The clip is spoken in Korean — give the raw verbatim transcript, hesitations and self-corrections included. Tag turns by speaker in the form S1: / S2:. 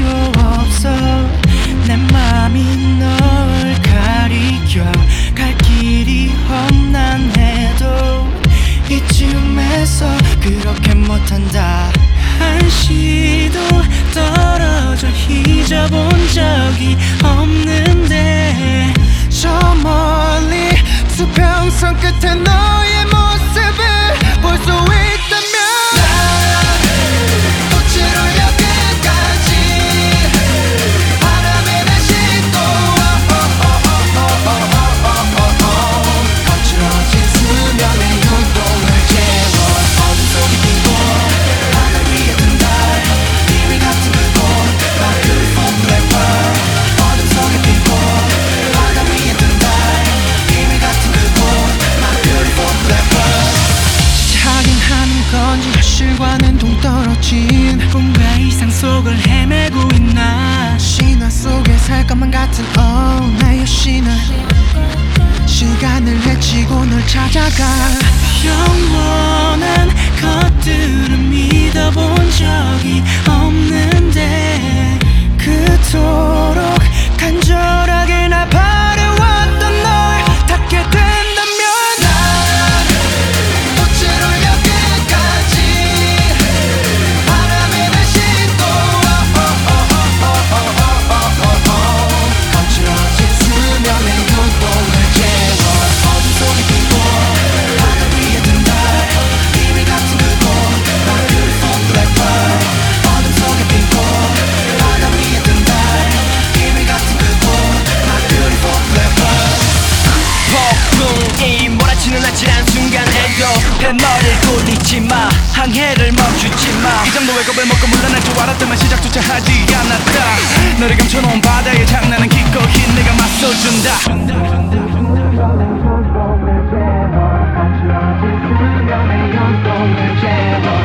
S1: 없어. 내 맘이 널 가리켜 갈 길이 험난해도 이쯤에서 그렇게 못한다. 한시도 떨어져 잊어본 적이 없는데 저 멀리 수평선 끝에 너의 모습을 볼 수 있다면 난 꽃으로여 끝까지 바람에 날 싣고 거칠어진 수면의 눈동을 채워 어둠 속에 빈 곳 하늘 위에 뜬 달 비밀 같은 그곳 My beautiful black world 어둠 속에 빈 곳 하늘 위에 뜬 달 비밀 같은 그곳 My beautiful black world 하긴 하는 건지 현실과는 동떨어진 꿈과 이상 속을 헤매고 있나. 신화 속에 살 것만 같은 oh 나의 신화 시간을 헤치고 널 찾아가. 영원한 것들은 믿어본 적이 없는데 그토록 간절하게 날 바래왔던 널 닿게 된다면 난 꽃으로여 끝까지 바람에 날 싣고 거칠어진 수면의 눈동을 채워 어둠 속에 빈 곳 하늘 위에 뜬 달 비밀 같은 그곳 My beautiful black world 어둠 속에 빈 곳 하늘 위에 뜬 달 비밀 같은 그곳 My beautiful black world
S2: 폭풍이 몰아치는 아찔한 순간에도 너를 굴리지마 항해를 멈추지마 이 정도의 겁을 먹고 물러날 줄 알았다면 시작조차 하지 않았다. 너를 감춰놓은 바다의 장난은 기꺼이 내가 맞서준다.